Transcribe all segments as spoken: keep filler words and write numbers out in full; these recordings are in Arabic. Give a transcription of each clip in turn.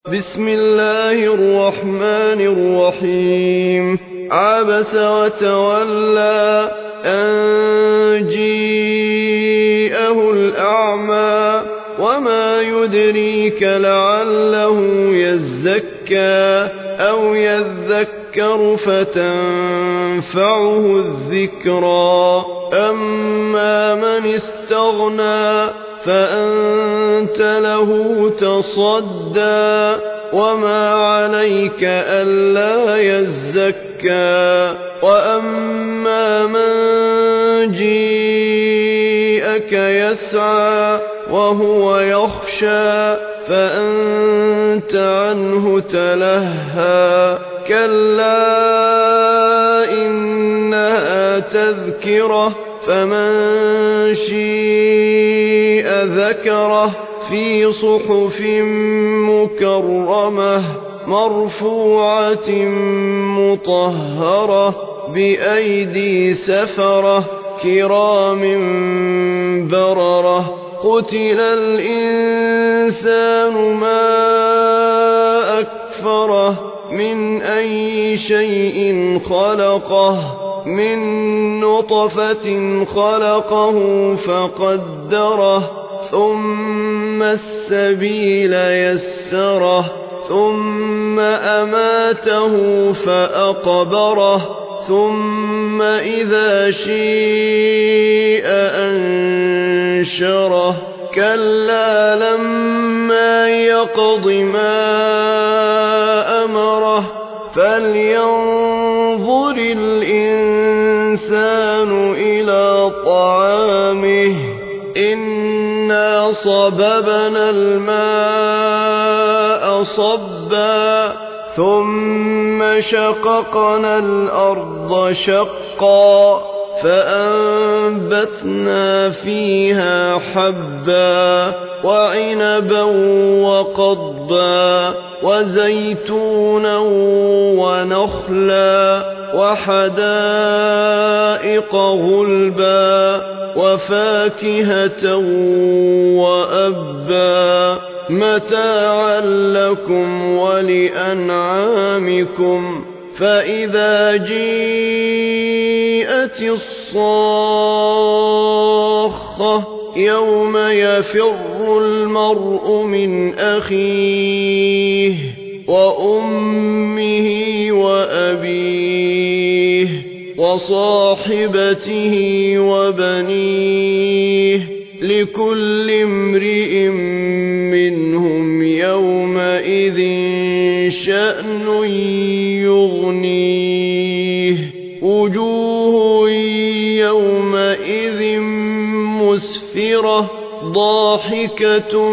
بسم الله الرحمن الرحيم عبس وتولى أن جيءه الأعمى وما يدريك لعله يزكى أو يذكر فتنفعه الذكرى أما من استغنى فأنت له تصدى وما عليك ألا يزكى وأما من جيءك يسعى وهو يخشى فأنت عنه تلهى كلا إنها تذكرة فمن شيء ذكره في صحف مكرمة مرفوعة مطهرة بأيدي سفرة كرام بررة قتل الإنسان ما أكفره من أي شيء خلقه من نطفة خلقه فقدره ثم السبيل يسره ثم أماته فأقبره ثم إذا شيء أنشره كلا لما يقض ما أمره فلينظر الإنسان إلى طعامه إنا صببنا الماء صبا ثم شققنا الأرض شقا فأنبتنا فيها حبا وعنبا وقضبا وزيتونا ونخلا وحدائق غلبا وفاكهة وأبا متاعا لكم ولأنعامكم فإذا جيءت الصاخة يوم يفر المرء من أخيه وأمه وأبيه وصاحبته وبنيه لكل امرئ منهم يومئذ شأن يغنيه وجوه يومئذ مسفرة ضاحكة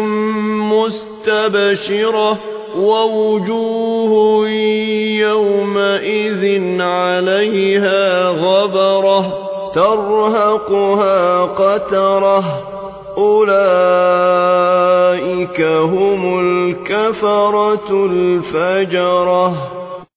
مستبشرة ووجوه يومئذ عليها غبرة ترهقها قترة أولئك هم الكفرة الفجرة.